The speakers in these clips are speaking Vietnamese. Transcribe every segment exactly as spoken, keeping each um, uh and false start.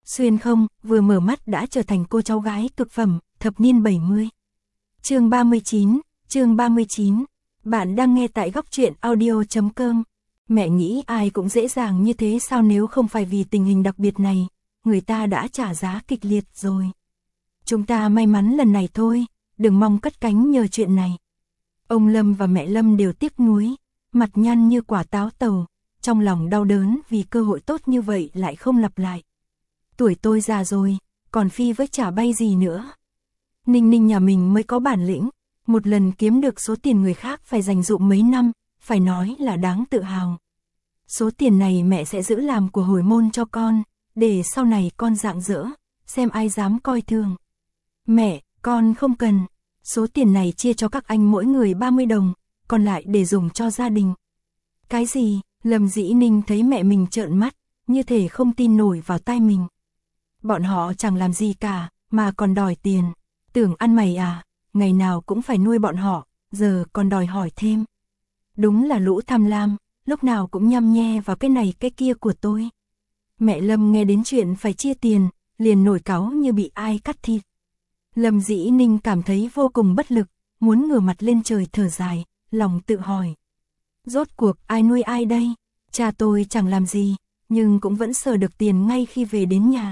Xuyên không, vừa mở mắt đã trở thành cô cháu gái cực phẩm, thập niên bảy mươi. Chương ba mươi chín, chương ba mươi chín. Bạn đang nghe tại góc truyện audio chấm com. Mẹ nghĩ ai cũng dễ dàng như thế sao, nếu không phải vì tình hình đặc biệt này, người ta đã trả giá kịch liệt rồi. Chúng ta may mắn lần này thôi, đừng mong cất cánh nhờ chuyện này. Ông Lâm và mẹ Lâm đều tiếc nuối, mặt nhăn như quả táo tàu, trong lòng đau đớn vì cơ hội tốt như vậy lại không lặp lại. Tuổi tôi già rồi, còn phi với chả bay gì nữa. Ninh Ninh nhà mình mới có bản lĩnh, một lần kiếm được số tiền người khác phải dành dụm mấy năm, phải nói là đáng tự hào. Số tiền này mẹ sẽ giữ làm của hồi môn cho con, để sau này con rạng rỡ, xem ai dám coi thường. Mẹ, con không cần, số tiền này chia cho các anh mỗi người ba mươi đồng, còn lại để dùng cho gia đình. Cái gì? Lâm Dĩ Ninh thấy mẹ mình trợn mắt, như thể không tin nổi vào tai mình. Bọn họ chẳng làm gì cả, mà còn đòi tiền. Tưởng ăn mày à, ngày nào cũng phải nuôi bọn họ, giờ còn đòi hỏi thêm. Đúng là lũ tham lam, lúc nào cũng nhăm nhe vào cái này cái kia của tôi. Mẹ Lâm nghe đến chuyện phải chia tiền, liền nổi cáu như bị ai cắt thịt. Lâm Dĩ Ninh cảm thấy vô cùng bất lực, muốn ngửa mặt lên trời thở dài, lòng tự hỏi. Rốt cuộc ai nuôi ai đây? Cha tôi chẳng làm gì, nhưng cũng vẫn sờ được tiền ngay khi về đến nhà.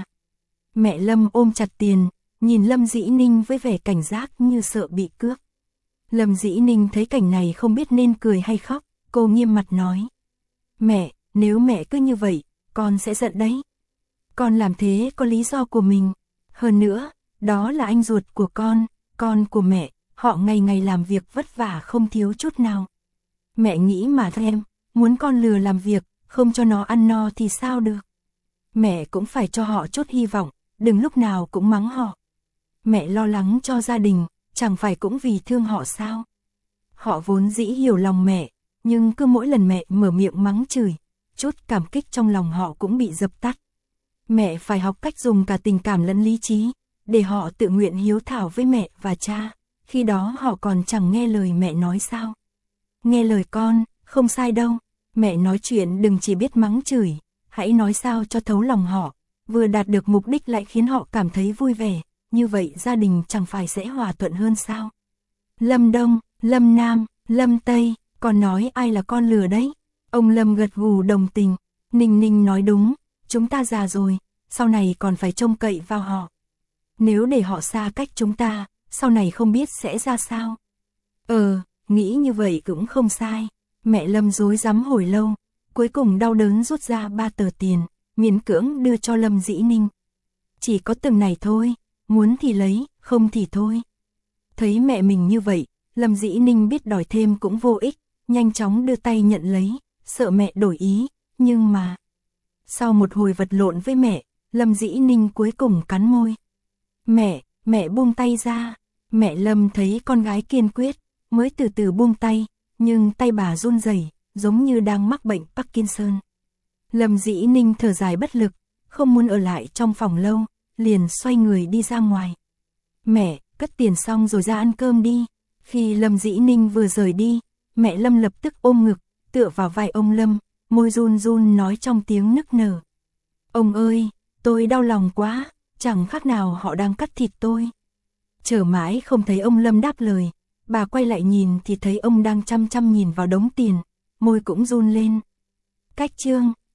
Mẹ Lâm ôm chặt tiền, nhìn Lâm Dĩ Ninh với vẻ cảnh giác như sợ bị cướp. Lâm Dĩ Ninh thấy cảnh này không biết nên cười hay khóc, cô nghiêm mặt nói. Mẹ, nếu mẹ cứ như vậy, con sẽ giận đấy. Con làm thế có lý do của mình. Hơn nữa, đó là anh ruột của con, con của mẹ, họ ngày ngày làm việc vất vả không thiếu chút nào. Mẹ nghĩ mà em, muốn con lừa làm việc, không cho nó ăn no thì sao được. Mẹ cũng phải cho họ chút hy vọng, đừng lúc nào cũng mắng họ. Mẹ lo lắng cho gia đình, chẳng phải cũng vì thương họ sao. Họ vốn dĩ hiểu lòng mẹ, nhưng cứ mỗi lần mẹ mở miệng mắng chửi, chút cảm kích trong lòng họ cũng bị dập tắt. Mẹ phải học cách dùng cả tình cảm lẫn lý trí, để họ tự nguyện hiếu thảo với mẹ và cha, khi đó họ còn chẳng nghe lời mẹ nói sao. Nghe lời con, không sai đâu, mẹ nói chuyện đừng chỉ biết mắng chửi, hãy nói sao cho thấu lòng họ, vừa đạt được mục đích lại khiến họ cảm thấy vui vẻ, như vậy gia đình chẳng phải sẽ hòa thuận hơn sao. Lâm Đông, Lâm Nam, Lâm Tây, con nói ai là con lừa đấy? Ông Lâm gật gù đồng tình, Ninh Ninh nói đúng, chúng ta già rồi, sau này còn phải trông cậy vào họ. Nếu để họ xa cách chúng ta, sau này không biết sẽ ra sao. Ờ, nghĩ như vậy cũng không sai. Mẹ Lâm rối rắm hồi lâu, cuối cùng đau đớn rút ra ba tờ tiền, miễn cưỡng đưa cho Lâm Dĩ Ninh. Chỉ có từng này thôi, muốn thì lấy, không thì thôi. Thấy mẹ mình như vậy, Lâm Dĩ Ninh biết đòi thêm cũng vô ích, nhanh chóng đưa tay nhận lấy, sợ mẹ đổi ý, nhưng mà... Sau một hồi vật lộn với mẹ, Lâm Dĩ Ninh cuối cùng cắn môi. Mẹ, mẹ buông tay ra. Mẹ Lâm thấy con gái kiên quyết, mới từ từ buông tay, nhưng tay bà run rẩy, giống như đang mắc bệnh Parkinson. Lâm Dĩ Ninh thở dài bất lực, không muốn ở lại trong phòng lâu, liền xoay người đi ra ngoài. Mẹ, cất tiền xong rồi ra ăn cơm đi. Khi Lâm Dĩ Ninh vừa rời đi, mẹ Lâm lập tức ôm ngực, tựa vào vai ông Lâm, môi run run nói trong tiếng nức nở. Ông ơi, tôi đau lòng quá, chẳng khác nào họ đang cắt thịt tôi. Chờ mãi không thấy ông Lâm đáp lời, bà quay lại nhìn thì thấy ông đang chăm chăm nhìn vào đống tiền, môi cũng run lên. Cách chương